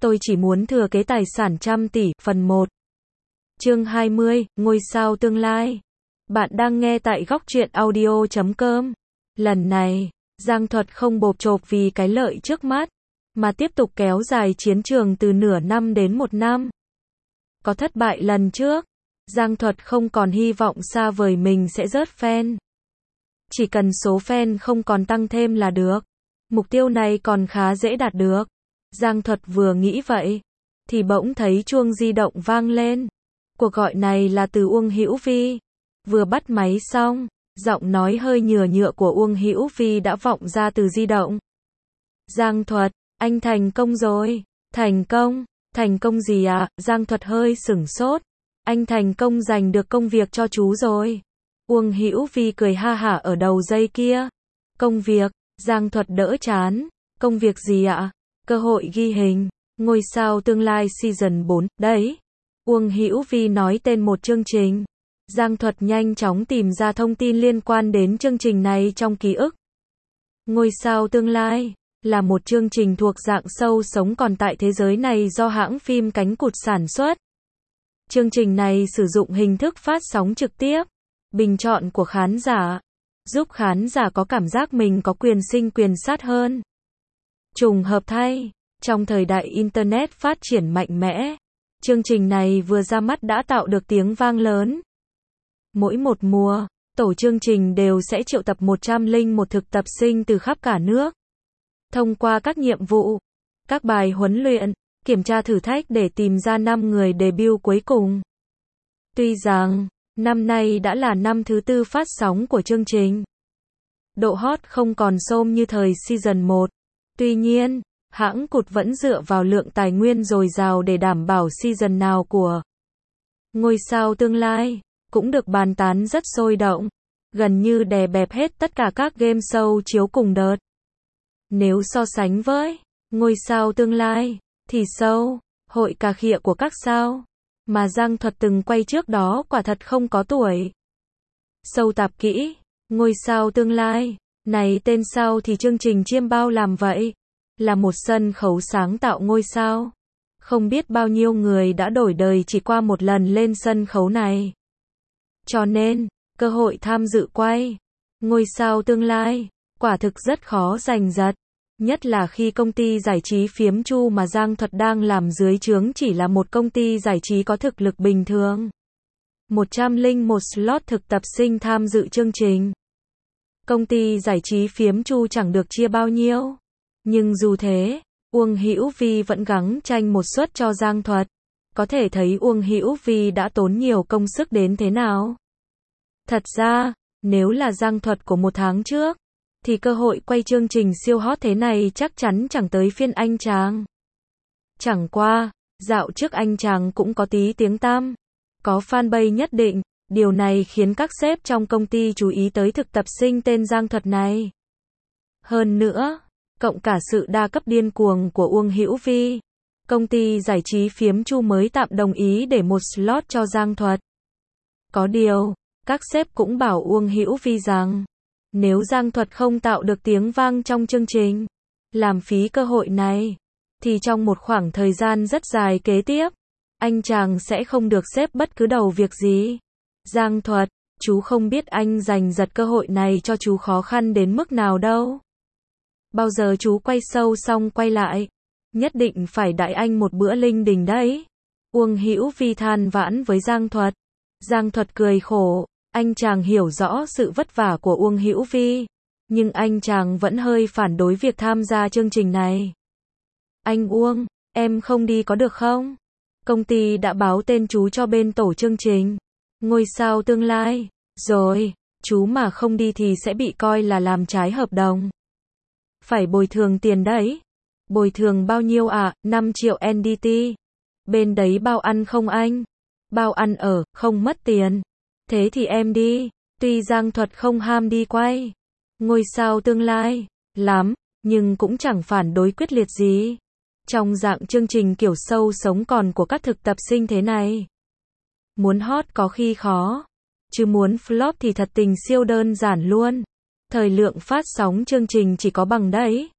Tôi chỉ muốn thừa kế tài sản trăm tỷ, phần 1. Chương 20, ngôi sao tương lai. Bạn đang nghe tại góc truyện audio.com. Lần này, Giang Thuật không bộp chộp vì cái lợi trước mắt, mà tiếp tục kéo dài chiến trường từ nửa năm đến 1 năm. Có thất bại lần trước, Giang Thuật không còn hy vọng xa vời mình sẽ rớt fan. Chỉ cần số fan không còn tăng thêm là được. Mục tiêu này còn khá dễ đạt được. Giang Thuật vừa nghĩ vậy, thì bỗng thấy chuông di động vang lên. Cuộc gọi này là từ Uông Hữu Vi. Vừa bắt máy xong, giọng nói hơi nhừa nhựa của Uông Hữu Vi đã vọng ra từ di động. Giang Thuật, anh thành công rồi. Thành công? Thành công gì ạ? Giang Thuật hơi sửng sốt. Anh thành công giành được công việc cho chú rồi. Uông Hữu Vi cười ha hả ở đầu dây kia. Công việc? Giang Thuật đỡ chán. Công việc gì ạ? Cơ hội ghi hình, ngôi sao tương lai season 4, đấy. Uông Hữu Vi nói tên một chương trình. Giang Thuật nhanh chóng tìm ra thông tin liên quan đến chương trình này trong ký ức. Ngôi sao tương lai là một chương trình thuộc dạng show sống còn tại thế giới này do hãng phim Cánh Cụt sản xuất. Chương trình này sử dụng hình thức phát sóng trực tiếp, bình chọn của khán giả, giúp khán giả có cảm giác mình có quyền sinh quyền sát hơn. Trùng hợp thay, trong thời đại Internet phát triển mạnh mẽ, chương trình này vừa ra mắt đã tạo được tiếng vang lớn. Mỗi một mùa, tổ chương trình đều sẽ triệu tập 101 thực tập sinh từ khắp cả nước. Thông qua các nhiệm vụ, các bài huấn luyện, kiểm tra thử thách để tìm ra 5 người debut cuối cùng. Tuy rằng, năm nay đã là năm thứ 4 phát sóng của chương trình. Độ hot không còn xôm như thời season 1. Tuy nhiên, hãng Cụt vẫn dựa vào lượng tài nguyên dồi dào để đảm bảo season nào của ngôi sao tương lai cũng được bàn tán rất sôi động, gần như đè bẹp hết tất cả các game show chiếu cùng đợt. Nếu so sánh với ngôi sao tương lai, thì show Hội Cà Khịa của các sao mà Giang Thuật từng quay trước đó quả thật không có tuổi. Show tạp kỹ, ngôi sao tương lai, này tên sao thì chương trình chiêm bao làm vậy? Là một sân khấu sáng tạo ngôi sao. Không biết bao nhiêu người đã đổi đời chỉ qua một lần lên sân khấu này. Cho nên, cơ hội tham dự quay ngôi sao tương lai quả thực rất khó giành giật. Nhất là khi công ty giải trí Phiếm Chu mà Giang Thuật đang làm dưới trướng chỉ là một công ty giải trí có thực lực bình thường. 101 slot thực tập sinh tham dự chương trình. Công ty giải trí Phiếm Chu chẳng được chia bao nhiêu. Nhưng dù thế, Uông Hữu Vi vẫn gắng tranh một suất cho Giang Thuật. Có thể thấy Uông Hữu Vi đã tốn nhiều công sức đến thế nào. Thật ra, nếu là Giang Thuật của 1 tháng trước, thì cơ hội quay chương trình siêu hot thế này chắc chắn chẳng tới phiên anh chàng. Chẳng qua, dạo trước anh chàng cũng có tí tiếng tăm, có fanbase nhất định, điều này khiến các sếp trong công ty chú ý tới thực tập sinh tên Giang Thuật này. Hơn nữa, cộng cả sự đa cấp điên cuồng của Uông Hữu Vi, công ty giải trí Phiếm Chu mới tạm đồng ý để một slot cho Giang Thuật. Có điều, các sếp cũng bảo Uông Hữu Vi rằng, nếu Giang Thuật không tạo được tiếng vang trong chương trình, làm phí cơ hội này, thì trong một khoảng thời gian rất dài kế tiếp, anh chàng sẽ không được xếp bất cứ đầu việc gì. Giang Thuật, chú không biết anh giành giật cơ hội này cho chú khó khăn đến mức nào đâu. Bao giờ chú quay show xong quay lại, nhất định phải đãi anh một bữa linh đình đấy. Uông Hữu Vi than vãn với Giang Thuật. Giang Thuật cười khổ, anh chàng hiểu rõ sự vất vả của Uông Hữu Vi, nhưng anh chàng vẫn hơi phản đối việc tham gia chương trình này. Anh Uông, em không đi có được không? Công ty đã báo tên chú cho bên tổ chương trình ngôi sao tương lai rồi, chú mà không đi thì sẽ bị coi là làm trái hợp đồng. Phải bồi thường tiền đấy. Bồi thường bao nhiêu ạ? 5 triệu NDT. Bên đấy bao ăn không anh? Bao ăn ở, không mất tiền. Thế thì em đi. Tuy Giang Thuật không ham đi quay ngôi sao tương lai lắm, nhưng cũng chẳng phản đối quyết liệt gì. Trong dạng chương trình kiểu show sống còn của các thực tập sinh thế này, muốn hot có khi khó, chứ muốn flop thì thật tình siêu đơn giản luôn. Thời lượng phát sóng chương trình chỉ có bằng đấy.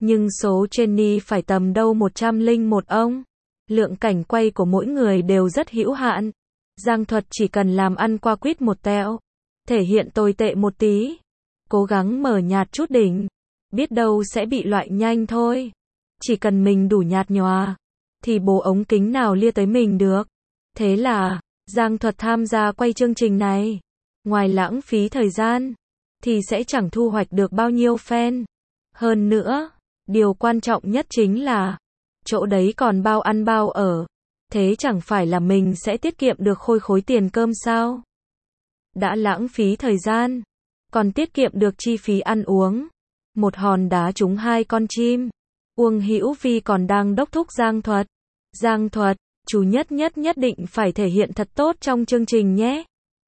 Nhưng số trainee phải tầm đâu 101 ông. Lượng cảnh quay của mỗi người đều rất hữu hạn. Giang Thuật chỉ cần làm ăn qua quýt một tẹo, thể hiện tồi tệ một tí, cố gắng mở nhạt chút đỉnh, biết đâu sẽ bị loại nhanh thôi. Chỉ cần mình đủ nhạt nhòa, thì bố ống kính nào lia tới mình được. Thế là, Giang Thuật tham gia quay chương trình này. Ngoài lãng phí thời gian, thì sẽ chẳng thu hoạch được bao nhiêu fan. Hơn nữa, điều quan trọng nhất chính là, chỗ đấy còn bao ăn bao ở. Thế chẳng phải là mình sẽ tiết kiệm được khối tiền cơm sao? Đã lãng phí thời gian, còn tiết kiệm được chi phí ăn uống. Một hòn đá trúng hai con chim. Uông Hữu Vi còn đang đốc thúc Giang Thuật. Giang Thuật, chú nhất định phải thể hiện thật tốt trong chương trình nhé.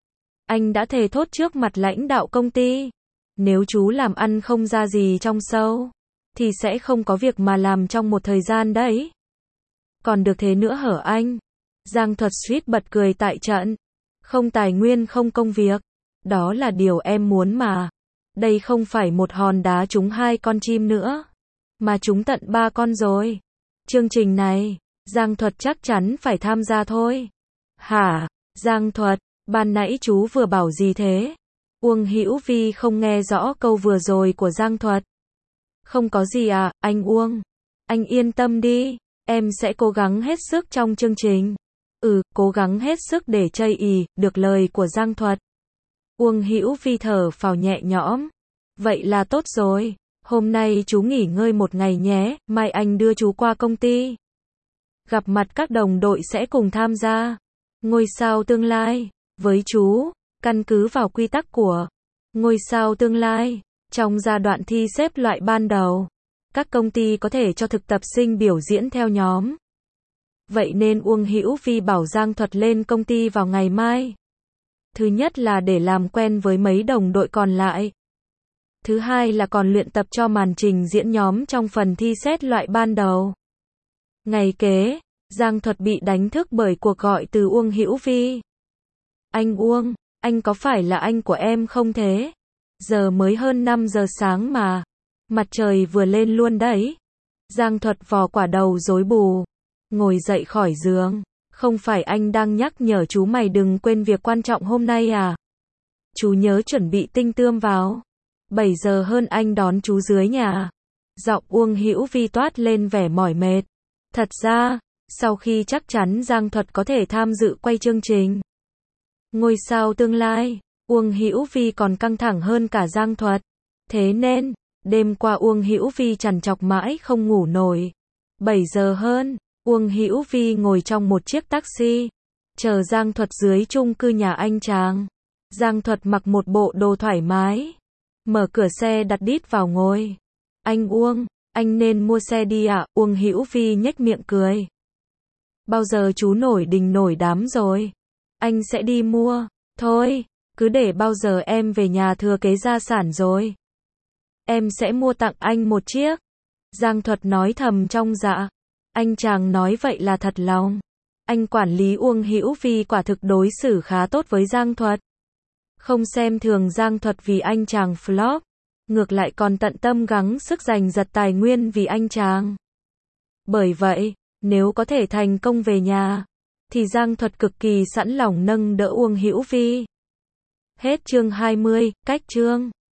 Anh đã thề thốt trước mặt lãnh đạo công ty. Nếu chú làm ăn không ra gì trong show, thì sẽ không có việc mà làm trong một thời gian đấy. Còn được thế nữa hở anh? Giang Thuật suýt bật cười tại trận. Không tài nguyên không công việc. Đó là điều em muốn mà. Đây không phải một hòn đá trúng hai con chim nữa, mà trúng tận 3 con rồi. Chương trình này, Giang Thuật chắc chắn phải tham gia thôi. Hả? Giang Thuật, ban nãy chú vừa bảo gì thế? Uông Hữu Vi không nghe rõ câu vừa rồi của Giang Thuật. Không có gì à, anh Uông. Anh yên tâm đi, em sẽ cố gắng hết sức trong chương trình. Cố gắng hết sức để chây ì, được lời của Giang Thuật. Uông Hữu Vi thở phào nhẹ nhõm. Vậy là tốt rồi, hôm nay chú nghỉ ngơi một ngày nhé, mai anh đưa chú qua công ty. Gặp mặt các đồng đội sẽ cùng tham gia. Ngôi sao tương lai, với chú, căn cứ vào quy tắc của ngôi sao tương lai, trong giai đoạn thi xếp loại ban đầu, các công ty có thể cho thực tập sinh biểu diễn theo nhóm. Vậy nên Uông Hữu Vi bảo Giang Thuật lên công ty vào ngày mai. Thứ nhất là để làm quen với mấy đồng đội còn lại. Thứ hai là còn luyện tập cho màn trình diễn nhóm trong phần thi xét loại ban đầu. Ngày kế, Giang Thuật bị đánh thức bởi cuộc gọi từ Uông Hữu Vi. Anh Uông, anh có phải là anh của em không thế? Giờ mới hơn 5 giờ sáng mà. Mặt trời vừa lên luôn đấy. Giang Thuật vò quả đầu rối bù. Ngồi dậy khỏi giường. Không phải anh đang nhắc nhở chú mày đừng quên việc quan trọng hôm nay à? Chú nhớ chuẩn bị tinh tươm vào. 7 giờ hơn anh đón chú dưới nhà. Giọng Uông Hữu Vi toát lên vẻ mỏi mệt. Thật ra, sau khi chắc chắn Giang Thuật có thể tham dự quay chương trình Ngôi sao tương lai, Uông Hữu Vi còn căng thẳng hơn cả Giang Thuật. Thế nên, đêm qua Uông Hữu Vi trằn trọc mãi không ngủ nổi. 7 giờ hơn, Uông Hữu Vi ngồi trong một chiếc taxi, chờ Giang Thuật dưới chung cư nhà anh chàng. Giang Thuật mặc một bộ đồ thoải mái, mở cửa xe đặt đít vào ngồi. Anh Uông, anh nên mua xe đi ạ. Uông Hữu Vi nhếch miệng cười. Bao giờ chú nổi đình nổi đám rồi? Anh sẽ đi mua. Thôi, cứ để bao giờ em về nhà thừa kế gia sản rồi, em sẽ mua tặng anh một chiếc. Giang Thuật nói thầm trong dạ. Anh chàng nói vậy là thật lòng. Anh quản lý Uông Hữu Vi quả thực đối xử khá tốt với Giang Thuật. Không xem thường Giang Thuật vì anh chàng flop. Ngược lại còn tận tâm gắng sức giành giật tài nguyên vì anh chàng. Bởi vậy, nếu có thể thành công về nhà, thì Giang Thuật cực kỳ sẵn lòng nâng đỡ Uông Hữu Vi. Hết chương 20, cách chương.